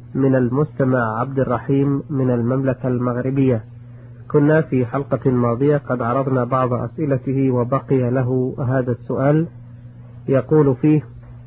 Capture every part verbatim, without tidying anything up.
من المستمع عبد الرحيم من المملكة المغربية. كنا في حلقة ماضية قد عرضنا بعض أسئلته وبقي له هذا السؤال، يقول فيه: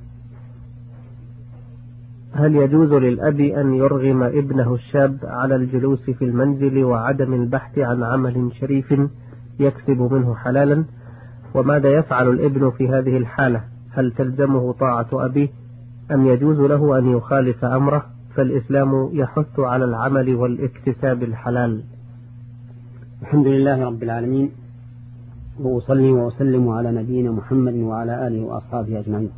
هل يجوز للأب أن يرغم ابنه الشاب على الجلوس في المنزل وعدم البحث عن عمل شريف يكسب منه حلالا؟ وماذا يفعل الابن في هذه الحالة؟ هل تلزمه طاعة أبيه أم يجوز له أن يخالف أمره؟ فالإسلام يحث على العمل والاكتساب الحلال. الحمد لله رب العالمين، وأصلي وأسلم على نبينا محمد وعلى آله وأصحابه أجمعين.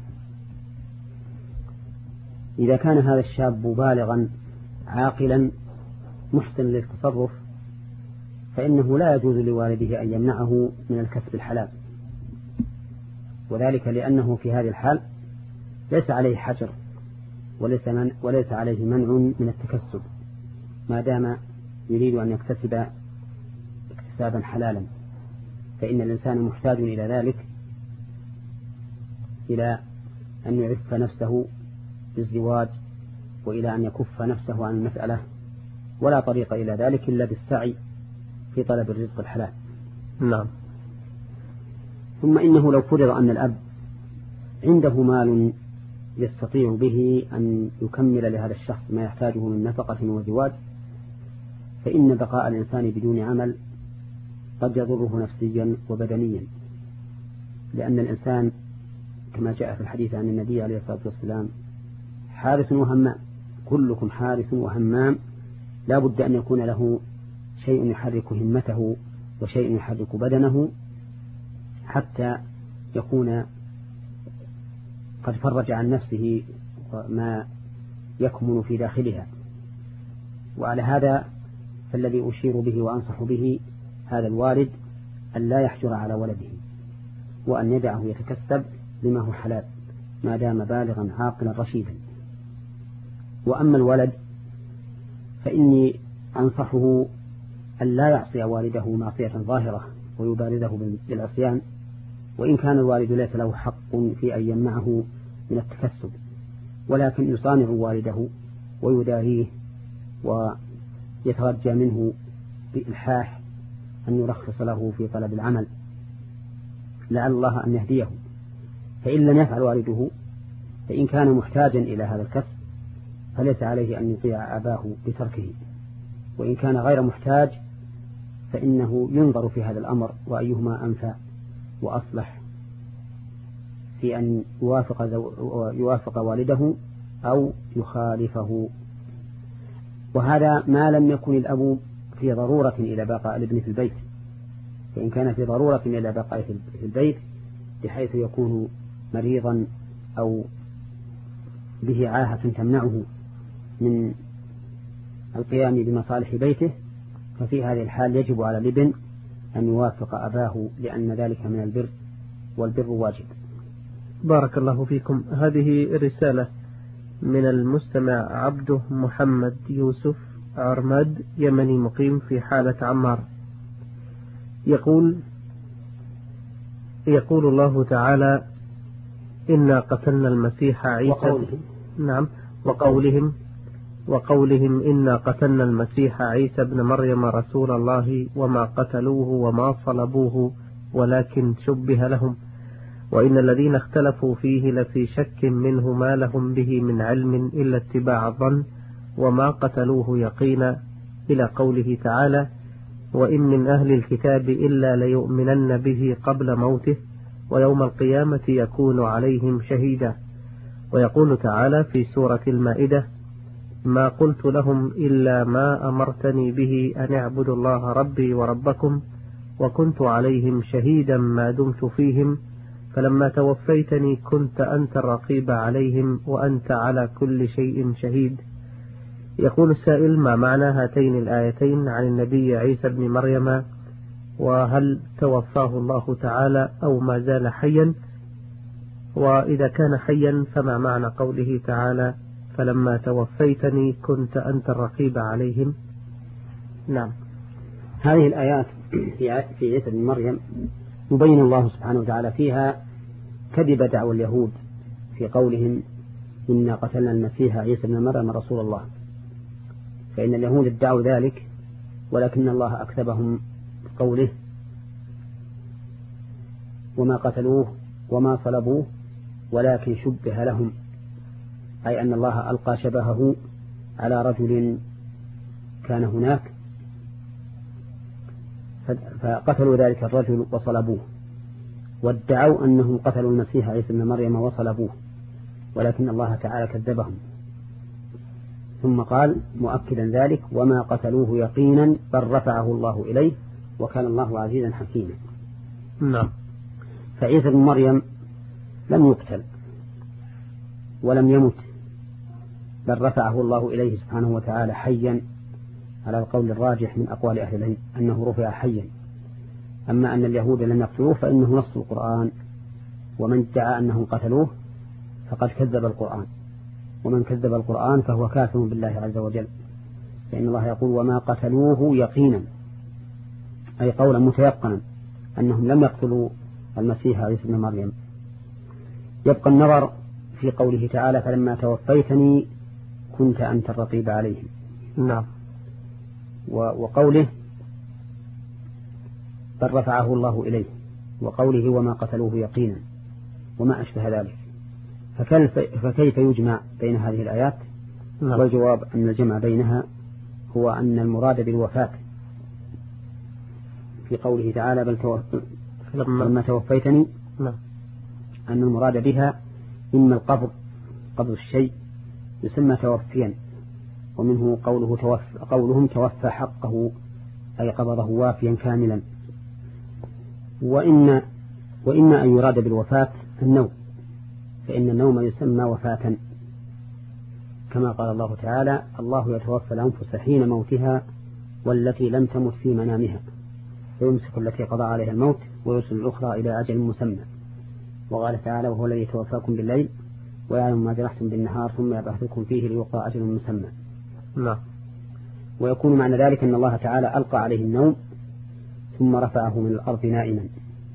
إذا كان هذا الشاب بالغا عاقلا محسن للتصرف فإنه لا يجوز لوالده أن يمنعه من الكسب الحلال، وذلك لأنه في هذه الحال ليس عليه حجر وليس, من وليس عليه منع من التكسب ما دام يريد أن يكتسب اكتسابا حلالا، فإن الإنسان محتاج إلى ذلك، إلى أن يعف نفسه بالزواج وإلى أن يكف نفسه عن المسألة، ولا طريق إلى ذلك إلا بالسعي في طلب الرزق الحلال. نعم. ثم إنه لو فرض أن الأب عنده مال يستطيع به أن يكمل لهذا الشخص ما يحتاجه من نفقة وزواج، فإن بقاء الإنسان بدون عمل قد يضره نفسيا وبدنيا، لأن الإنسان كما جاء في الحديث عن النبي عليه الصلاة والسلام: حارس وهمام، كلكم حارس وهمام، لا بد أن يكون له شيء يحرك همته وشيء يحرك بدنه حتى يكون قد فرج عن نفسه ما يكمن في داخلها. وعلى هذا فالذي أشير به وأنصح به هذا الوالد أن لا يحجر على ولده، وأن يدعه يتكسب بما هو حلال ما دام بالغا عاقلا رشيدا. وأما الولد فإني أنصحه أن لا يعصي والده معصية ظاهرة ويبارزه بالعصيان، وإن كان الوالد ليس له حق في أن يمنعه من التكسب، ولكن يصانع والده ويداريه ويترجى منه بإلحاح أن يرخص له في طلب العمل لعل الله أن يهديه. فإن لم يفعل والده، فإن كان محتاجا إلى هذا الكسب فليس عليه أن يطيع أباه بتركه، وإن كان غير محتاج فإنه ينظر في هذا الأمر وأيهما أنفع وأصلح في أن يوافق, يوافق والده أو يخالفه. وهذا ما لم يكن الأب في ضرورة إلى بقاء الابن في البيت، فإن كان في ضرورة إلى بقاء في البيت بحيث يكون مريضا أو به عاهة تمنعه من القيام بمصالح بيته، ففي هذه الحال يجب على الابن أن يوافق أباه، لأن ذلك من البر، والبر واجب. بارك الله فيكم. هذه رسالة من المستمع عبده محمد يوسف عرماد، يمني مقيم في حالة عمار. يقول يقول الله تعالى: إنا قتلنا المسيح عيسى. وقولهم. نعم. وقولهم وقولهم إنا قتلنا المسيح عيسى ابن مريم رسول الله وما قتلوه وما صلبوه ولكن شبه لهم وإن الذين اختلفوا فيه لفي شك منه ما لهم به من علم إلا اتباع الظن وما قتلوه يقينا، إلى قوله تعالى: وإن من أهل الكتاب إلا ليؤمنن به قبل موته ويوم القيامة يكون عليهم شهيدا. ويقول تعالى في سورة المائدة: ما قلت لهم إلا ما أمرتني به أن اعبدوا الله ربي وربكم وكنت عليهم شهيدا ما دمت فيهم فلما توفيتني كنت أنت الرقيب عليهم وأنت على كل شيء شهيد. يقول السائل: ما معنى هاتين الآيتين عن النبي عيسى بن مريم، وهل توفاه الله تعالى أو ما زال حيا؟ وإذا كان حيا فما معنى قوله تعالى: فلما توفيتني كنت أنت الرقيب عليهم؟ نعم. هذه الآيات في عيسى بن مريم يبين الله سبحانه وتعالى فيها كذب دعوى اليهود في قولهم: إنا قتلنا المسيح عيسى بن مريم رسول الله. فإن اليهود ادعوا ذلك، ولكن الله أكذبهم بقوله وما قتلوه وما صلبوه ولكن شبه لهم، أي أن الله ألقى شبهه على رجل كان هناك فقتلوا ذلك الرجل وصلبوه، وادعوا أنهم قتلوا المسيح عيسى ابن مريم وصلبوه، ولكن الله تعالى كذبهم. ثم قال مؤكدا ذلك وما قتلوه يقينا بل رفعه الله إليه وكان الله عزيزا حكيما. نعم. فعيسى ابن مريم لم يقتل ولم يمت، بل رفعه الله إليه سبحانه وتعالى حيا، على القول الراجح من أقوال أهل العلم أنه رفع حيا. أما أن اليهود لم يقتلوه فإنه نص القرآن، ومن ادعى أنهم قتلوه فقد كذب القرآن، ومن كذب القرآن فهو كافر بالله عز وجل، فإن الله يقول وما قتلوه يقينا، أي قولا متيقنا أنهم لم يقتلوا المسيح عيسى ابن مريم. يبقى النظر في قوله تعالى فلما توفيتني كنت أنت الرقيب عليهم. نعم. وقوله بل رفعه الله إليه، وقوله وما قتلوه يقينا، وما أشبه ذلك. فكيف, فكيف يجمع بين هذه الآيات؟ نعم. والجواب أن الجمع بينها هو أن المراد بالوفاة في قوله تعالى بل توف... لما توفيتني، نعم. أن المراد بها إما القبض، قبض الشيء يسمى توفيا، ومنه قوله توفى قولهم توفى حقه أي قبضه وافيا كاملا. وإن وإما أن يراد بالوفاة النوم، فإن النوم يسمى وفاة، كما قال الله تعالى الله يتوفى الأنفس حين موتها والتي لم تمت في منامها فيمسك التي قضى عليها الموت ويرسل الأخرى إلى أجل مسمى. وقال تعالى وهو الذي يتوفاكم بالليل ويعلم ما جرحتم بالنهار ثم يبعثكم فيه ليقضى أجل مسمى. نعم. ويكون معنى ذلك أن الله تعالى ألقى عليه النوم ثم رفعه من الأرض نائما.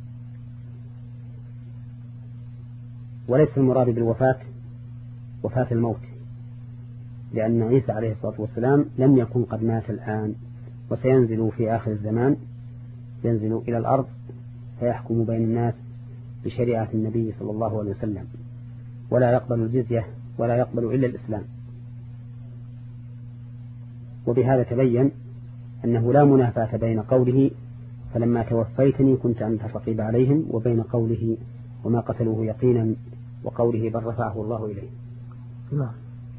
وليس المراد بالوفاة وفاة الموت، لأن عيسى عليه الصلاة والسلام لم يكن قد مات الآن، وسينزل في آخر الزمان، ينزل إلى الأرض فيحكم بين الناس بشريعة النبي صلى الله عليه وسلم، ولا يقبل الجزية ولا يقبل إلا الإسلام. وبهذا تبين أنه لا منافاة بين قوله فلما توفيتني كنت أنت الرقيب عليهم وبين قوله وما قتلوه يقينا وقوله بل رفعه الله إليه. نعم.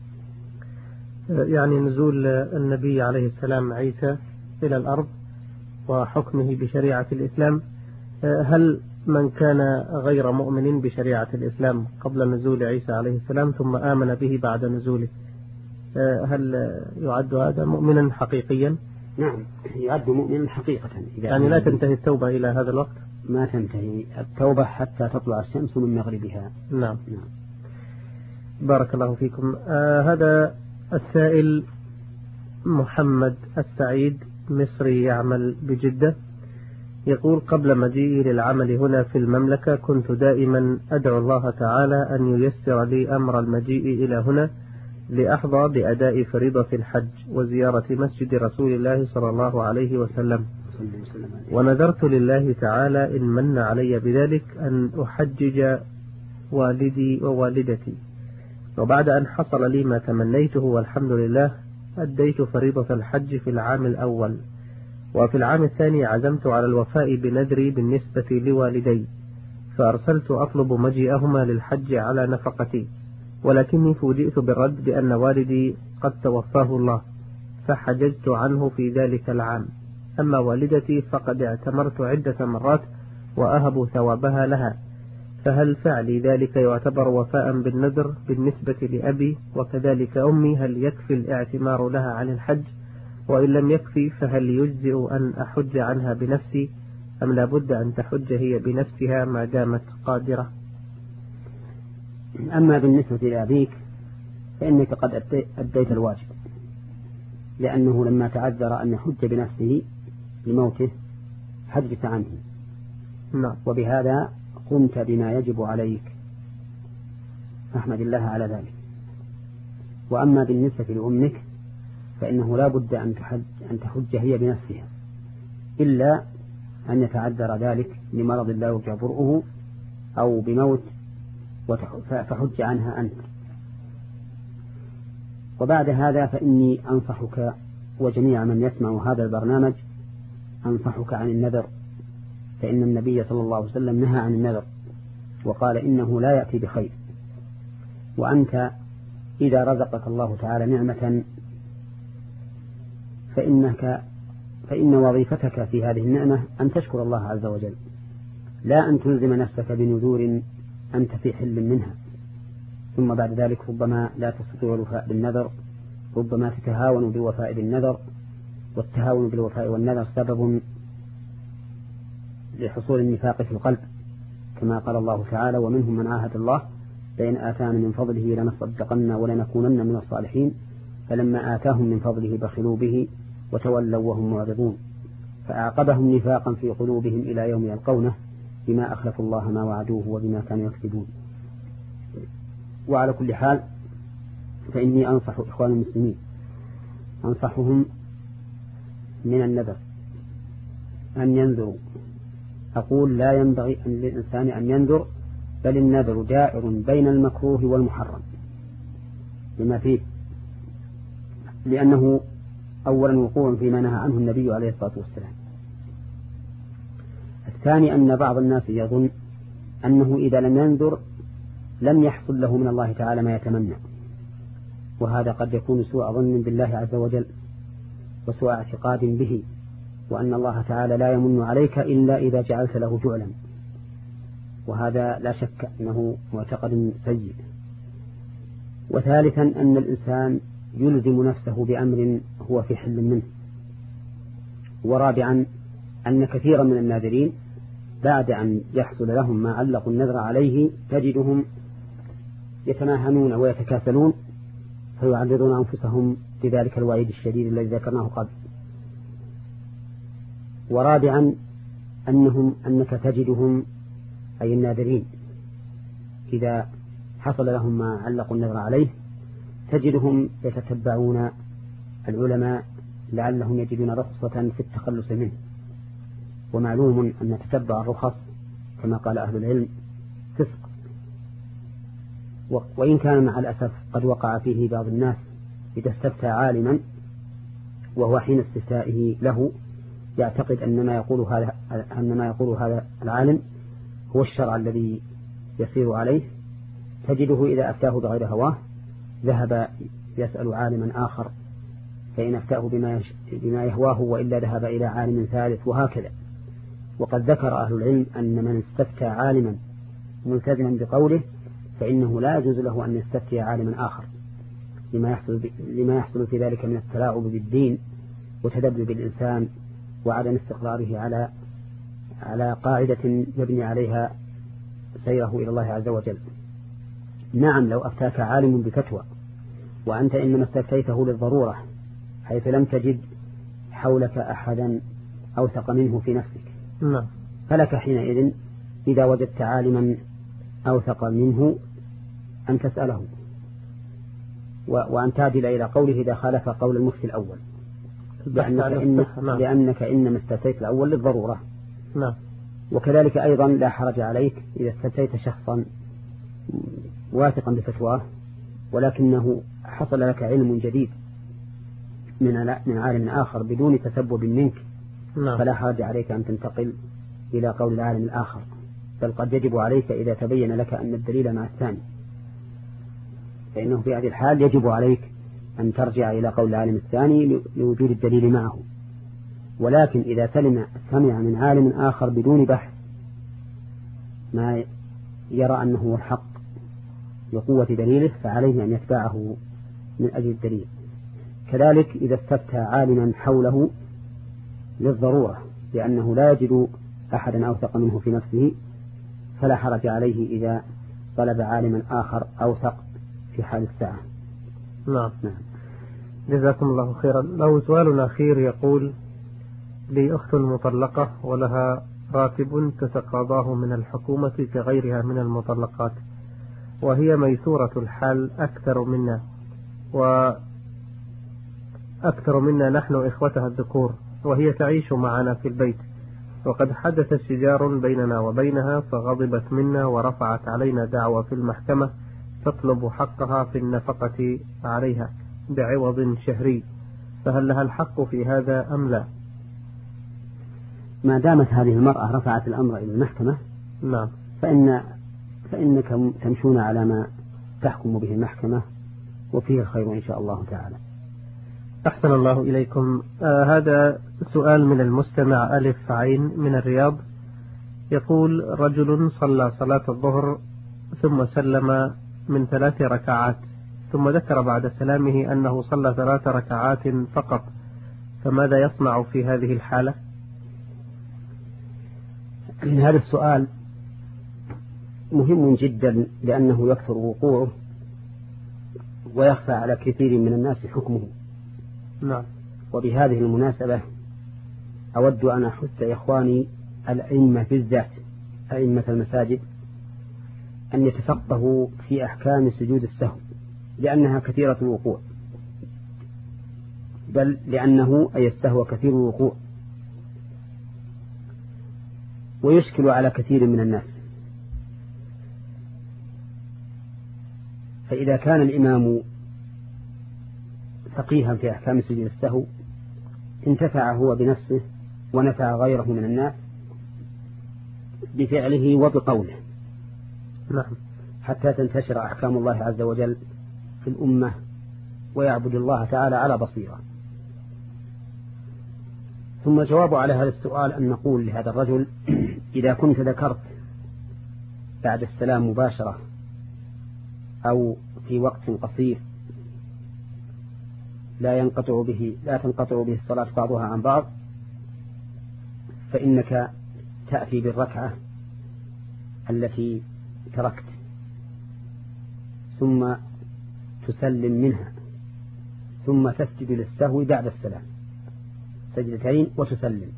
يعني نزول النبي عليه السلام عيسى إلى الأرض وحكمه بشريعة الإسلام، هل من كان غير مؤمن بشريعة الإسلام قبل نزول عيسى عليه السلام ثم آمن به بعد نزوله، هل يعد هذا مؤمنا حقيقيا؟ نعم يعد مؤمنا حقيقة. يعني لا تنتهي التوبة إلى هذا الوقت؟ ما تنتهي التوبة حتى تطلع الشمس من مغربها. نعم. نعم. بارك الله فيكم. آه هذا السائل محمد السعيد مصري يعمل بجدة، يقول قبل مجيئي للعمل هنا في المملكة كنت دائما أدعو الله تعالى أن ييسر لي أمر المجيء إلى هنا لأحظى بأداء فريضة الحج وزيارة مسجد رسول الله صلى الله عليه وسلم، ونذرت لله تعالى إن من علي بذلك أن أحجج والدي ووالدتي، وبعد أن حصل لي ما تمنيته والحمد لله أديت فريضة الحج في العام الأول، وفي العام الثاني عزمت على الوفاء بنذري بالنسبة لوالدي، فأرسلت أطلب مجيئهما للحج على نفقتي، ولكني فوجئت بالرد بأن والدي قد توفاه الله فحججت عنه في ذلك العام، أما والدتي فقد اعتمرت عدة مرات وأهب ثوابها لها، فهل فعلي ذلك يعتبر وفاء بالنذر بالنسبة لأبي وكذلك أمي؟ هل يكفي الاعتمار لها عن الحج؟ وإن لم يكفي فهل يجزئ أن أحج عنها بنفسي أم لابد أن تحج هي بنفسها ما دامت قادرة؟ أما بالنسبة لأبيك فإنك قد أديت الواجب، لأنه لما تعذر أن يحج بنفسه لموته حجت عنه. نعم. وبهذا قمت بما يجب عليك، فاحمد الله على ذلك. وأما بالنسبة لأمك فإنه لا بد أن تحج, أن تحج هي بنفسها، إلا أن يتعذر ذلك لمرض لا يرجى برؤه أو بموت فحج عنها أنت. وبعد هذا فإني أنصحك وجميع من يسمع هذا البرنامج أنصحك عن النذر، فإن النبي صلى الله عليه وسلم نهى عن النذر وقال إنه لا يأتي بخير. وأنت إذا رزقك الله تعالى نعمة فإنك فإن وظيفتك في هذه النعمة أن تشكر الله عز وجل، لا أن تلزم نفسك بنذور أنت في حل منها، ثم بعد ذلك ربما لا تستطيع الوفاء بالنذر، ربما تتهاون بوفاء بالنذر، والتهاون بالوفاء والنذر سبب لحصول النفاق في القلب، كما قال الله تعالى: ومنهم من عاهد الله لئن آتانا من فضله لنصدقن ولنكونن من الصالحين فلما آتاهم من فضله بخلوا به وتولوا وهم معرضون فأعقبهم نفاقا في قلوبهم إلى يوم يلقونه بما أخلفوا الله ما وعدوه وبما كانوا يكذبون. وعلى كل حال فإني أنصح إخوان المسلمين أنصحهم من النذر أن ينذروا. أقول لا ينبغي أن للإنسان أن ينذر، بل النذر دائر بين المكروه والمحرم لما فيه، لأنه أولا وقوع فيما نهى عنه النبي عليه الصلاة والسلام. الثاني أن بعض الناس يظن أنه إذا لم ينذر لم يحصل له من الله تعالى ما يتمنى، وهذا قد يكون سوء ظن بالله عز وجل وسوء اعتقاد به، وأن الله تعالى لا يمن عليك إلا إذا جعلت له جعلا، وهذا لا شك أنه معتقد سيء. وثالثا أن الإنسان يلزم نفسه بأمر هو في حل منه. ورابعا أن كثيرا من الناذرين بعد أن يحصل لهم ما علقوا النذر عليه تجدهم يتماهنون ويتكاسلون فيعرضون أنفسهم بذلك الوعيد الشديد الذي ذكرناه قبل. ورابعا أنهم أنك تجدهم أي الناذرين إذا حصل لهم ما علقوا النذر عليه تجدهم يتتبعون العلماء لعلهم يجدون رخصة في التخلص منه. ومعلوم أن تتبع الرخص كما قال أهل العلم فسق، وإن كان مع الأسف قد وقع فيه بعض الناس إذا استفتى عالما وهو حين استفتائه له يعتقد أن ما يقول هذا أن ما يقول هذا العالم هو الشرع الذي يسير عليه، تجده إذا أفتاه بغير هواه ذهب يسأل عالما آخر فإن أفتاه بما بما يهواه وإلا ذهب إلى عالم ثالث، وهكذا. وقد ذكر أهل العلم أن من استفتى عالما ملتزما بقوله فإنه لا يجوز له أن يستفتي عالما آخر لما يحصل لما يحصل في ذلك من التلاعب بالدين وتدبب الإنسان وعدم استقراره على على قاعدة يبني عليها سيره إلى الله عز وجل. نعم، لو أفتاك عالم بفتوى وأنت إنما استفتيته للضرورة حيث لم تجد حولك أحدا أوثق منه في نفسك، نعم، فلك حينئذ إذا وجدت عالما أوثق منه أن تسأله وأن تعدل إلى قوله إذا خالف قول المفتي الأول، لأنك, إن نعم. لأنك إنما استفتيت الأول للضرورة. نعم. وكذلك أيضا لا حرج عليك إذا استفتيت شخصا واثقا بفتواه ولكنه حصل لك علم جديد من من عالم آخر بدون تسبب منك، نعم. فلا حرج عليك أن تنتقل إلى قول العالم الآخر، بل قد يجب عليك إذا تبين لك أن الدليل مع الثاني، فإنه في هذه الحال يجب عليك أن ترجع إلى قول العالم الثاني لوجود الدليل معه. ولكن إذا سلم سمع من عالم آخر بدون بحث ما يرى أنه هو الحق لقوة دليله فعليه أن يتبعه من أجل الدليل. كذلك إذا استفتى عالما حوله للضرورة لأنه لا يجد أحدا أوثق منه في نفسه فلا حرج عليه إذا طلب عالما آخر أوثق في حال الساعة. نعم. نعم. جزاكم الله خيرا. له سؤال أخير يقول: لي أخت مطلقة ولها راتب تتقاضاه من الحكومة كغيرها من المطلقات، وهي ميسورة الحال أكثر منا، أكثر منا نحن إخوتها الذكور، وهي تعيش معنا في البيت، وقد حدث شجار بيننا وبينها فغضبت منا ورفعت علينا دعوى في المحكمة تطلب حقها في النفقة عليها بعوض شهري، فهل لها الحق في هذا أم لا؟ ما دامت هذه المرأة رفعت الأمر إلى المحكمة نعم فإن فإنكم تمشون على ما تحكم به المحكمة، وفيه الخير إن شاء الله تعالى. أحسن الله إليكم. آه هذا سؤال من المستمع ألف عين من الرياض، يقول: رجل صلى صلاة الظهر ثم سلم من ثلاث ركعات، ثم ذكر بعد سلامه أنه صلى ثلاث ركعات فقط، فماذا يصنع في هذه الحالة؟ هذا السؤال مهم جدا لأنه يكثر وقوعه ويخفى على كثير من الناس حكمه. نعم. وبهذه المناسبة أود أن أحث إخواني الأئمة بالذات أئمة المساجد أن يتفقهوا في أحكام سجود السهو، لأنها كثيرة الوقوع، بل لأنه أي السهو كثير الوقوع ويشكل على كثير من الناس. فإذا كان الإمام فقيها في أحكام سجود السهو انتفع هو بنفسه ونفع غيره من الناس بفعله وبقوله. نعم. حتى تنتشر أحكام الله عز وجل في الأمة ويعبد الله تعالى على بصيرة. ثم الجواب على هذا السؤال أن نقول لهذا الرجل: إذا كنت ذكرت بعد السلام مباشرة أو في وقت قصير لا ينقطع به لا تنقطع به الصلاة بعضها عن بعض، فإنك تأتي بالركعة التي تركت ثم تسلم منها، ثم تسجد للسهو بعد السلام سجدتين وتسلم.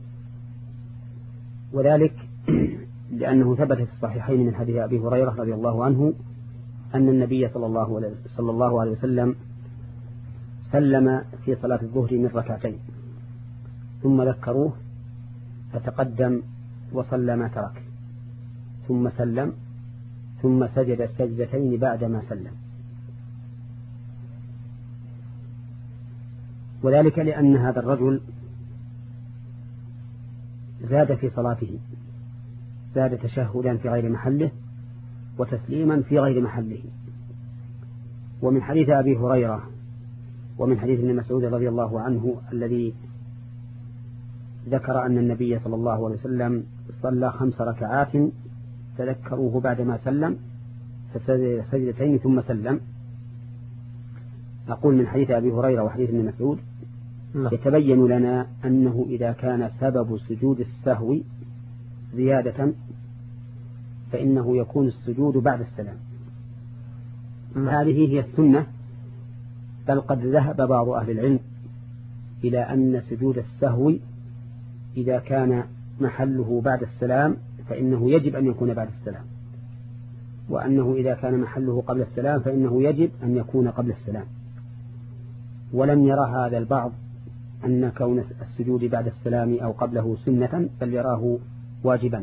وذلك لأنه ثبت في الصحيحين من حديث أبي هريرة رضي الله عنه أن النبي صلى الله عليه صلى الله عليه وسلم سلم في صلاة الظهر من ركعتين، ثم ذكروه فتقدم وصلى ما ترك، ثم سلم، ثم سجد السجدتين بعدما سلم. وذلك لأن هذا الرجل زاد في صلاته، زاد تشهدا في غير محله وتسليما في غير محله. ومن حديث أبي هريرة ومن حديث ابن مسعود رضي الله عنه الذي ذكر أن النبي صلى الله عليه وسلم صلى خمس ركعات تذكروه بعدما سلم فسجد سجدتين ثم سلم، نقول من حديث أبي هريرة وحديث ابن مسعود يتبين لنا أنه إذا كان سبب سجود السهو زيادة فإنه يكون السجود بعد السلام. هذه هي السنة، بل قد ذهب بعض أهل العلم إلى أن سجود السهو إذا كان محله بعد السلام فإنه يجب أن يكون بعد السلام، وأنه إذا كان محله قبل السلام فإنه يجب أن يكون قبل السلام. ولم يرى هذا البعض أن كون السجود بعد السلام أو قبله سنة، بل يراه واجبا.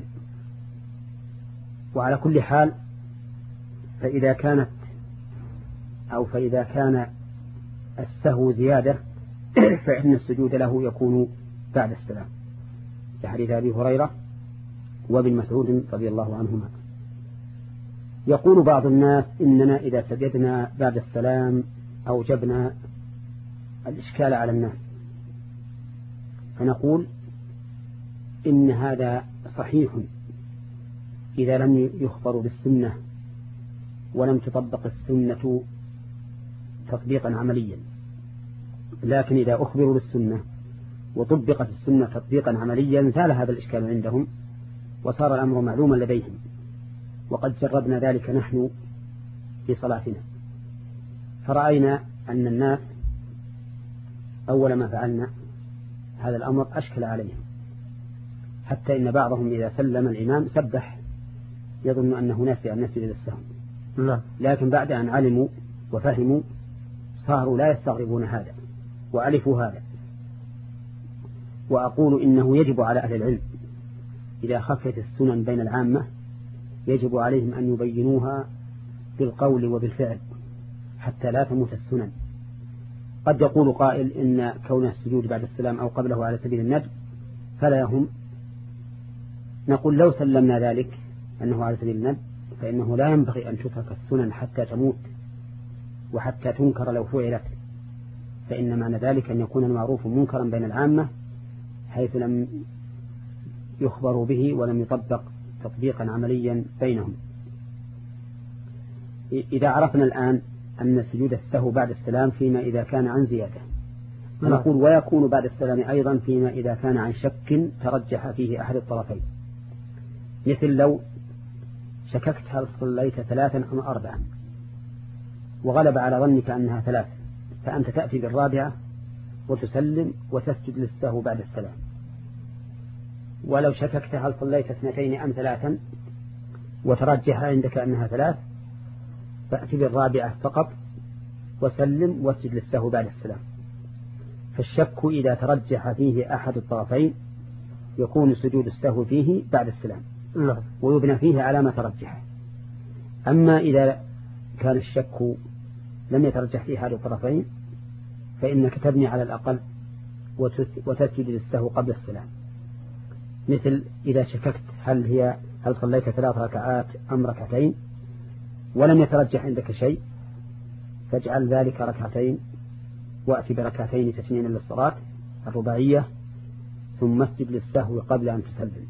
وعلى كل حال فإذا كانت أو فإذا كان السهو زيادة فإن السجود له يكون بعد السلام، كحديث أبي هريرة وابن مسعود رضي الله عنهما. يقول بعض الناس إننا إذا سجدنا بعد السلام أوجبنا الإشكال على الناس، فنقول إن هذا صحيح إذا لم يخبر بالسنة ولم تطبق السنة تطبيقا عمليا، لكن إذا أخبروا بالسنة وطبقت السنة تطبيقا عمليا زال هذا الإشكال عندهم وصار الأمر معلوما لديهم. وقد جربنا ذلك نحن في صلاتنا، فرأينا أن الناس أول ما فعلنا هذا الأمر أشكل عليهم، حتى إن بعضهم إذا سلم الإمام سبح يظن أنه ناسي أن يسجد للسهو، لا. لكن بعد أن علموا وفهموا صاروا لا يستغربون هذا، وألف هذا. وأقول إنه يجب على أهل العلم إذا خفت السنن بين العامة يجب عليهم أن يبينوها بالقول وبالفعل حتى لا تموت السنن. قد يقول قائل إن كون السجود بعد السلام أو قبله على سبيل الندب فلا يهم. نقول لو سلمنا ذلك أنه على سبيل الندب فإنه لا ينبغي أن تترك السنن حتى تموت وحتى تنكر لو فعلت، فإن معنى ذلك أن يكون المعروف منكرا بين العامة حيث لم يخبروا به ولم يطبق تطبيقا عمليا بينهم. إذا عرفنا الآن أن سجود السهو بعد السلام فيما إذا كان عن زيادة، نقول ويكون بعد السلام أيضا فيما إذا كان عن شك ترجح فيه أحد الطرفين، مثل لو شككت هل صليت ثلاثا أم أربعا وغلب على ظنك أنها ثلاث، فأنت تأتي بالرابعة وتسلم وتسجد للسهو بعد السلام. ولو شككت هل صليت اثنتين أم ثلاثا وترجح عندك أنها ثلاث فأتي بالرابعة فقط وسلم واسجد للسهو بعد السلام. فالشك إذا ترجح فيه أحد الطرفين يكون سجود السهو فيه بعد السلام ويبنى فيه على ما ترجح. أما إذا كان الشك لم يترجح فيه أحد الطرفين فإنك تبني على الأقل وتسجد للسهو قبل السلام، مثل إذا شككت هل هي هل صليت ثلاث ركعات أم ركعتين ولم يترجح عندك شيء فاجعل ذلك ركعتين وأتي بركعتين تتميما للصلاة الرباعية ثم اسجد للسهو قبل أن تسلم.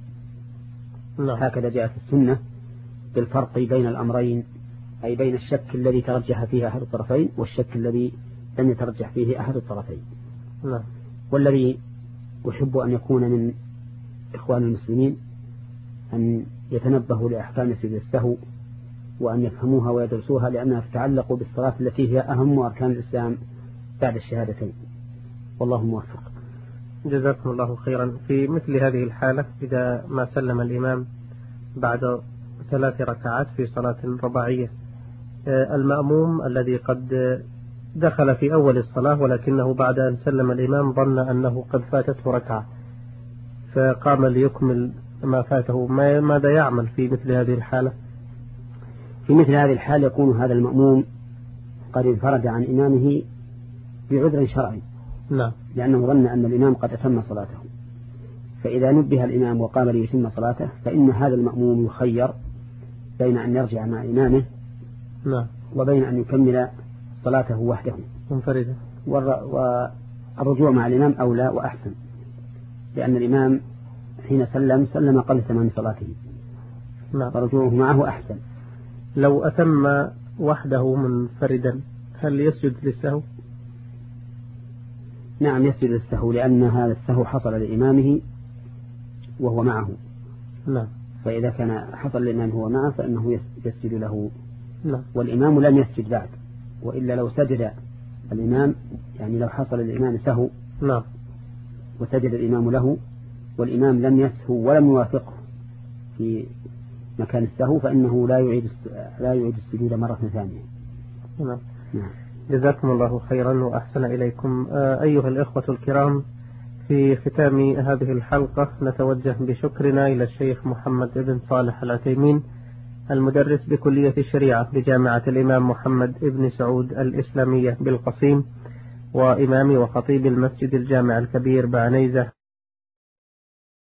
هكذا جاءت السنة بالفرق بين الأمرين، أي بين الشك الذي ترجح فيه أحد الطرفين والشك الذي لم يترجح فيه أحد الطرفين. نعم. والذي أحب أن يكون من إخوان المسلمين أن يتنبهوا لأحكام سجود السهو وأن يفهموها ويدرسوها لأنها تتعلق بالصلاة التي هي أهم أركان الإسلام بعد الشهادتين. والله موفق. جزاكم الله خيرا. في مثل هذه الحالة إذا ما سلم الإمام بعد ثلاث ركعات في صلاة رباعية، المأموم الذي قد دخل في أول الصلاة ولكنه بعد أن سلم الإمام ظن أنه قد فاتته ركعة فقام ليكمل ما فاته، ماذا يعمل في مثل هذه الحالة؟ في مثل هذه الحالة يكون هذا المأموم قد انفرد عن إمامه بعذر شرعي. نعم. لأنه ظن أن الإمام قد أتم صلاته، فإذا نبه الإمام وقام ليتم صلاته فإن هذا المأموم يخير بين أن يرجع مع إمامه نعم. وبين أن يكمل صلاته وحده منفردا، والرجوع مع الإمام أولى وأحسن، لأن الإمام حين سلم سلم قبل تمام صلاته. نعم. فرجوعه معه أحسن. لو أتم وحده منفردا هل يسجد للسهو؟ نعم يسجد للسهو، لأن هذا السهو حصل لإمامه وهو معه. نعم. فإذا كان حصل للإمام هو معه فإنه يسجد له. نعم. والإمام لم يسجد بعد، وإلا لو سجد الإمام يعني لو حصل للإمام سهو نعم وسجد الإمام له والإمام لم يسهو ولم يوافقه في مكان السهو فإنه لا يعيد لا يعيد السجود مرة ثانية. نعم. نعم. جزاكم الله خيرا وأحسن إليكم. أيها الإخوة الكرام، في ختام هذه الحلقة نتوجه بشكرنا إلى الشيخ محمد بن صالح العثيمين المدرس بكلية الشريعة بجامعة الإمام محمد بن سعود الإسلامية بالقصيم وإمام وخطيب المسجد الجامع الكبير بعنيزة.